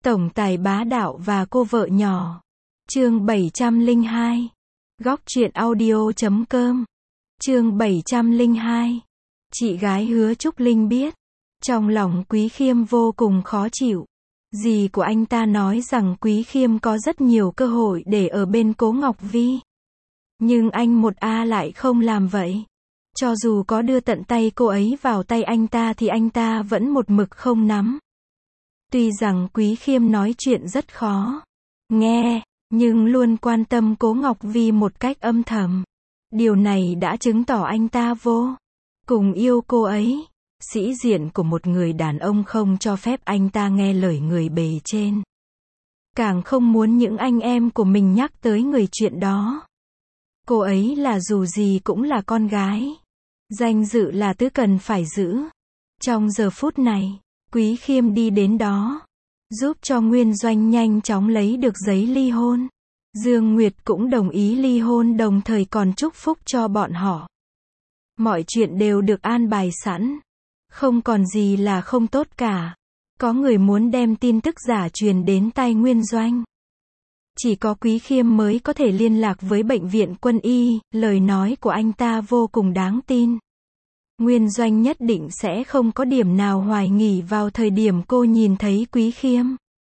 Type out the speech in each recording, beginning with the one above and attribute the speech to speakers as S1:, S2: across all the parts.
S1: Tổng tài bá đạo và cô vợ nhỏ. Chương 702. Góc truyện audio.com. Chương 702. Chị gái Hứa Trúc Linh biết. Trong lòng Quý Khiêm vô cùng khó chịu. Dì của anh ta nói rằng Quý Khiêm có rất nhiều cơ hội để ở bên Cố Ngọc Vi. Nhưng anh một A lại không làm vậy. Cho dù có đưa tận tay cô ấy vào tay anh ta thì anh ta vẫn một mực không nắm. Tuy rằng Quý Khiêm nói chuyện rất khó nghe, nhưng luôn quan tâm Cố Ngọc Vi một cách âm thầm. Điều này đã chứng tỏ anh ta vô cùng yêu cô ấy. Sĩ diện của một người đàn ông không cho phép anh ta nghe lời người bề trên. Càng không muốn những anh em của mình nhắc tới người chuyện đó. Cô ấy là dù gì cũng là con gái. Danh dự là thứ cần phải giữ. Trong giờ phút này, Quý Khiêm đi đến đó, giúp cho Nguyên Doanh nhanh chóng lấy được giấy ly hôn. Dương Nguyệt cũng đồng ý ly hôn, đồng thời còn chúc phúc cho bọn họ. Mọi chuyện đều được an bài sẵn. Không còn gì là không tốt cả. Có người muốn đem tin tức giả truyền đến tai Nguyên Doanh. Chỉ có Quý Khiêm mới có thể liên lạc với bệnh viện quân y, lời nói của anh ta vô cùng đáng tin. Nguyên Doanh nhất định sẽ không có điểm nào hoài nghi vào thời điểm cô nhìn thấy Quý Khiêm.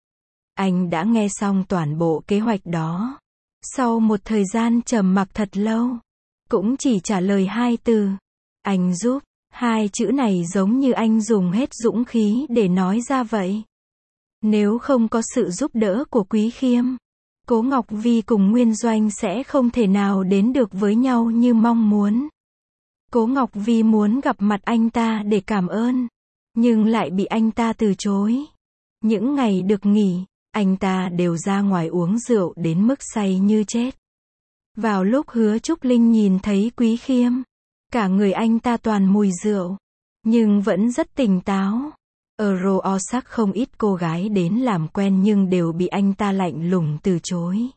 S1: Anh đã nghe xong toàn bộ kế hoạch đó. Sau một thời gian trầm mặc thật lâu, cũng chỉ trả lời 2 từ. Anh giúp. 2 chữ này giống như anh dùng hết dũng khí để nói ra vậy. Nếu không có sự giúp đỡ của Quý Khiêm, Cố Ngọc Vi cùng Nguyên Doanh sẽ không thể nào đến được với nhau như mong muốn. Cố Ngọc Vi muốn gặp mặt anh ta để cảm ơn, nhưng lại bị anh ta từ chối. Những ngày được nghỉ, anh ta đều ra ngoài uống rượu đến mức say như chết. Vào lúc Hứa Trúc Linh nhìn thấy Quý Khiêm, cả người anh ta toàn mùi rượu, nhưng vẫn rất tỉnh táo. Ở Roasak không ít cô gái đến làm quen nhưng đều bị anh ta lạnh lùng từ chối.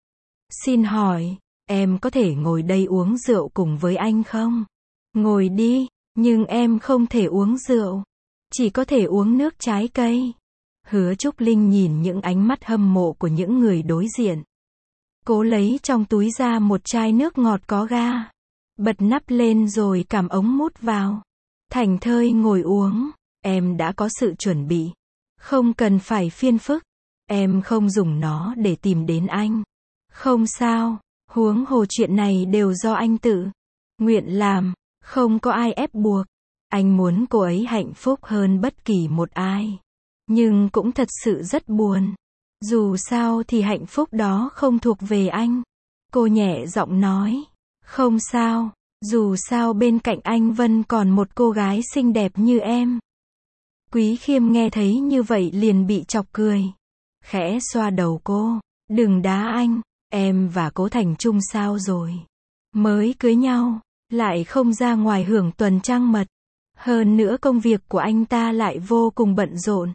S1: Xin hỏi, em có thể ngồi đây uống rượu cùng với anh không? Ngồi đi, nhưng em không thể uống rượu. Chỉ có thể uống nước trái cây. Hứa Trúc Linh nhìn những ánh mắt hâm mộ của những người đối diện. Cố lấy trong túi ra một chai nước ngọt có ga. Bật nắp lên rồi cắm ống mút vào. Thảnh thơi ngồi uống. Em đã có sự chuẩn bị. Không cần phải phiền phức. Em không dùng nó để tìm đến anh. Không sao, huống hồ chuyện này đều do anh tự nguyện làm. Không có ai ép buộc. Anh muốn cô ấy hạnh phúc hơn bất kỳ một ai. Nhưng cũng thật sự rất buồn. Dù sao thì hạnh phúc đó không thuộc về anh. Cô nhẹ giọng nói. Không sao, dù sao bên cạnh anh vẫn còn một cô gái xinh đẹp như em. Quý Khiêm nghe thấy như vậy liền bị chọc cười. Khẽ xoa đầu cô. Đừng đá anh, em và Cố Thành Trung sao rồi? Mới cưới nhau, lại không ra ngoài hưởng tuần trăng mật. Hơn nữa công việc của anh ta lại vô cùng bận rộn.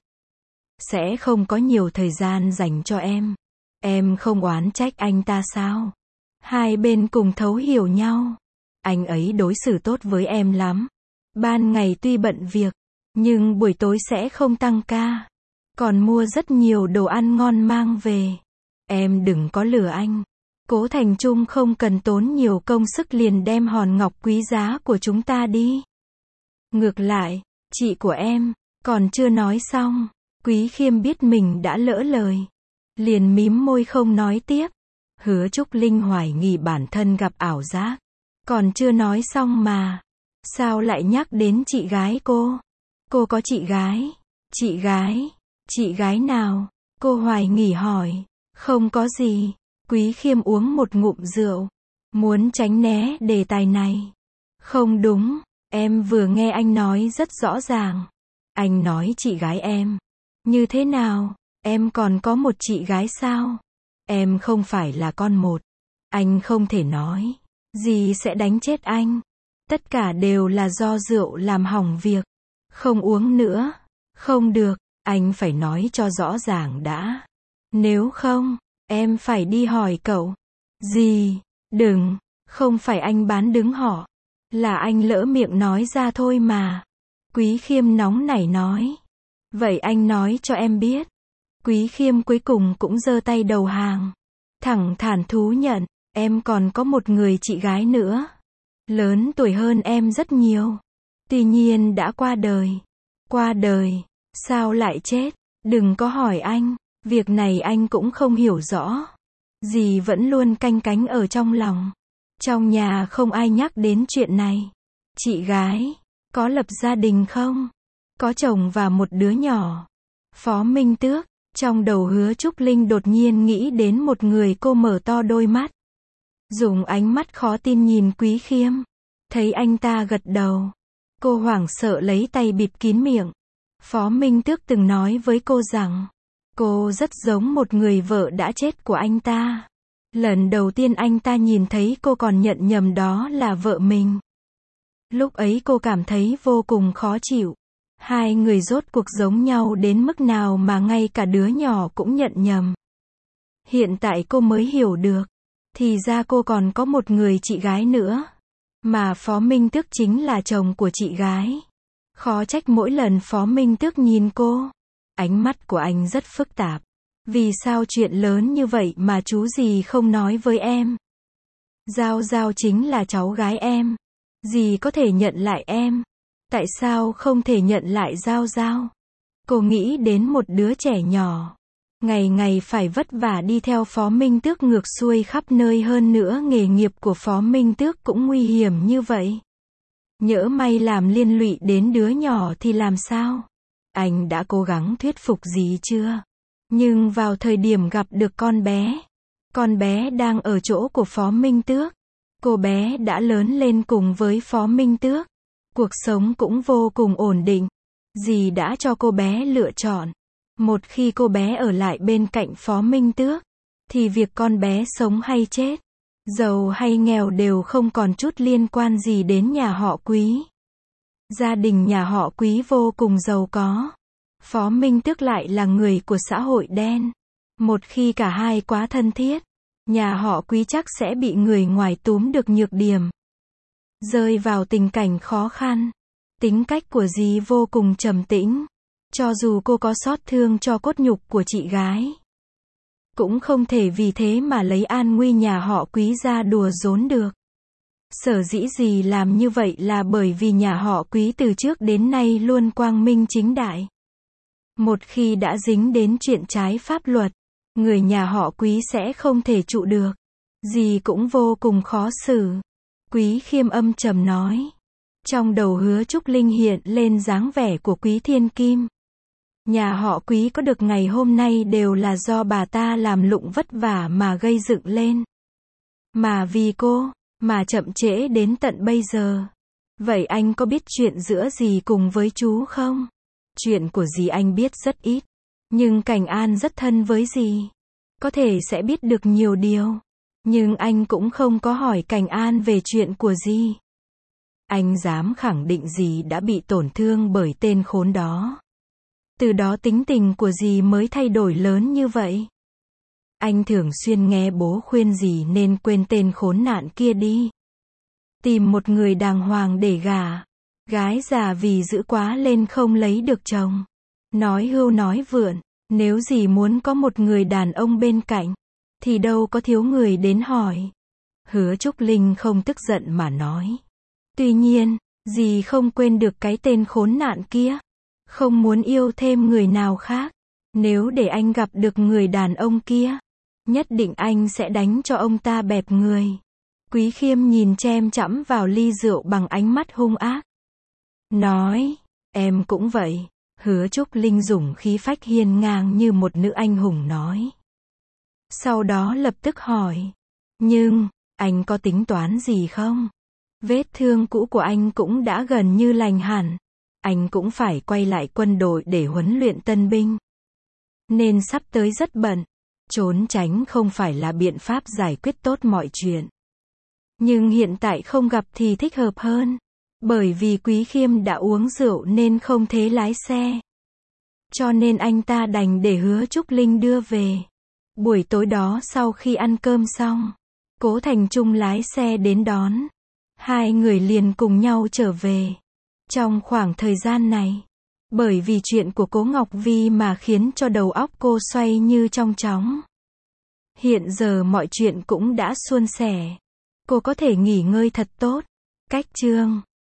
S1: Sẽ không có nhiều thời gian dành cho em. Em không oán trách anh ta sao? Hai bên cùng thấu hiểu nhau. Anh ấy đối xử tốt với em lắm. Ban ngày tuy bận việc, nhưng buổi tối sẽ không tăng ca. Còn mua rất nhiều đồ ăn ngon mang về. Em đừng có lừa anh. Cố Thành Trung không cần tốn nhiều công sức liền đem hòn ngọc quý giá của chúng ta đi. Ngược lại, chị của em, còn chưa nói xong. Quý Khiêm biết mình đã lỡ lời. Liền mím môi không nói tiếp. Hứa Trúc Linh hoài nghi bản thân gặp ảo giác. Còn chưa nói xong mà. Sao lại nhắc đến chị gái cô? Cô có chị gái? Chị gái? Chị gái nào? Cô hoài nghi hỏi. Không có gì. Quý Khiêm uống một ngụm rượu. Muốn tránh né đề tài này. Không đúng. Em vừa nghe anh nói rất rõ ràng. Anh nói chị gái em. Như thế nào? Em còn có một chị gái sao? Em không phải là con một. Anh không thể nói. Dì sẽ đánh chết anh. Tất cả đều là do rượu làm hỏng việc. Không uống nữa. Không được. Anh phải nói cho rõ ràng đã. Nếu không, em phải đi hỏi cậu. Dì, đừng. Không phải anh bán đứng họ. Là anh lỡ miệng nói ra thôi mà. Quý Khiêm nóng nảy nói. Vậy anh nói cho em biết. Quý Khiêm cuối cùng cũng giơ tay đầu hàng. Thẳng thắn thú nhận, em còn có một người chị gái nữa. Lớn tuổi hơn em rất nhiều. Tuy nhiên đã qua đời. Qua đời? Sao lại chết? Đừng có hỏi anh. Việc này anh cũng không hiểu rõ. Dì vẫn luôn canh cánh ở trong lòng. Trong nhà không ai nhắc đến chuyện này. Chị gái, có lập gia đình không? Có chồng và một đứa nhỏ. Phó Minh Tước, trong đầu Hứa Trúc Linh đột nhiên nghĩ đến một người. Cô mở to đôi mắt. Dùng ánh mắt khó tin nhìn Quý Khiêm. Thấy anh ta gật đầu. Cô hoảng sợ lấy tay bịt kín miệng. Phó Minh Tước từng nói với cô rằng, cô rất giống một người vợ đã chết của anh ta. Lần đầu tiên anh ta nhìn thấy cô còn nhận nhầm đó là vợ mình. Lúc ấy cô cảm thấy vô cùng khó chịu. Hai người rốt cuộc giống nhau đến mức nào mà ngay cả đứa nhỏ cũng nhận nhầm. Hiện tại cô mới hiểu được. Thì ra cô còn có một người chị gái nữa. Mà Phó Minh Tước chính là chồng của chị gái. Khó trách mỗi lần Phó Minh Tước nhìn cô, ánh mắt của anh rất phức tạp. Vì sao chuyện lớn như vậy mà chú dì không nói với em? Giao Giao chính là cháu gái em. Dì có thể nhận lại em. Tại sao không thể nhận lại Giao Giao? Cô nghĩ đến một đứa trẻ nhỏ. Ngày ngày phải vất vả đi theo Phó Minh Tước ngược xuôi khắp nơi, hơn nữa nghề nghiệp của Phó Minh Tước cũng nguy hiểm như vậy. Nhỡ may làm liên lụy đến đứa nhỏ thì làm sao? Anh đã cố gắng thuyết phục dì chưa? Nhưng vào thời điểm gặp được con bé đang ở chỗ của Phó Minh Tước. Cô bé đã lớn lên cùng với Phó Minh Tước. Cuộc sống cũng vô cùng ổn định. Dì đã cho cô bé lựa chọn. Một khi cô bé ở lại bên cạnh Phó Minh Tước, thì việc con bé sống hay chết, giàu hay nghèo đều không còn chút liên quan gì đến nhà họ Quý. Gia đình nhà họ Quý vô cùng giàu có. Phó Minh Tước lại là người của xã hội đen. Một khi cả hai quá thân thiết, nhà họ Quý chắc sẽ bị người ngoài túm được nhược điểm, rơi vào tình cảnh khó khăn. Tính cách của dì vô cùng trầm tĩnh. Cho dù cô có xót thương cho cốt nhục của chị gái, cũng không thể vì thế mà lấy an nguy nhà họ Quý ra đùa giỡn được. Sở dĩ dì làm như vậy là bởi vì nhà họ Quý từ trước đến nay luôn quang minh chính đại. Một khi đã dính đến chuyện trái pháp luật, người nhà họ Quý sẽ không thể trụ được. Dì cũng vô cùng khó xử. Quý Khiêm âm trầm nói. Trong đầu Hứa Trúc Linh hiện lên dáng vẻ của Quý Thiên Kim. Nhà họ Quý có được ngày hôm nay đều là do bà ta làm lụng vất vả mà gây dựng lên. Mà vì cô, mà chậm trễ đến tận bây giờ. Vậy anh có biết chuyện giữa dì cùng với chú không? Chuyện của dì anh biết rất ít. Nhưng Cảnh An rất thân với dì. Có thể sẽ biết được nhiều điều. Nhưng anh cũng không có hỏi Cảnh An về chuyện của dì. Anh dám khẳng định dì đã bị tổn thương bởi tên khốn đó. Từ đó tính tình của dì mới thay đổi lớn như vậy. Anh thường xuyên nghe bố khuyên dì nên quên tên khốn nạn kia đi. Tìm một người đàng hoàng để gả. Gái già vì giữ quá lên không lấy được chồng. Nói hưu nói vượn, nếu dì muốn có một người đàn ông bên cạnh, thì đâu có thiếu người đến hỏi. Hứa Trúc Linh không tức giận mà nói. Tuy nhiên, dì không quên được cái tên khốn nạn kia. Không muốn yêu thêm người nào khác. Nếu để anh gặp được người đàn ông kia, nhất định anh sẽ đánh cho ông ta bẹp người. Quý Khiêm nhìn chăm chăm vào ly rượu bằng ánh mắt hung ác. Nói, em cũng vậy. Hứa Trúc Linh dùng khí phách hiên ngang như một nữ anh hùng nói. Sau đó lập tức hỏi. Nhưng, anh có tính toán gì không? Vết thương cũ của anh cũng đã gần như lành hẳn. Anh cũng phải quay lại quân đội để huấn luyện tân binh. Nên sắp tới rất bận. Trốn tránh không phải là biện pháp giải quyết tốt mọi chuyện. Nhưng hiện tại không gặp thì thích hợp hơn. Bởi vì Quý Khiêm đã uống rượu nên không thể lái xe. Cho nên anh ta đành để Hứa Trúc Linh đưa về. Buổi tối đó sau khi ăn cơm xong, Cố Thành Trung lái xe đến đón. Hai người liền cùng nhau trở về. Trong khoảng thời gian này, Bởi vì chuyện của Cố Ngọc Vi mà khiến cho đầu óc cô xoay như trong chóng. Hiện giờ mọi chuyện cũng đã suôn sẻ. Cô có thể nghỉ ngơi thật tốt. Cách chương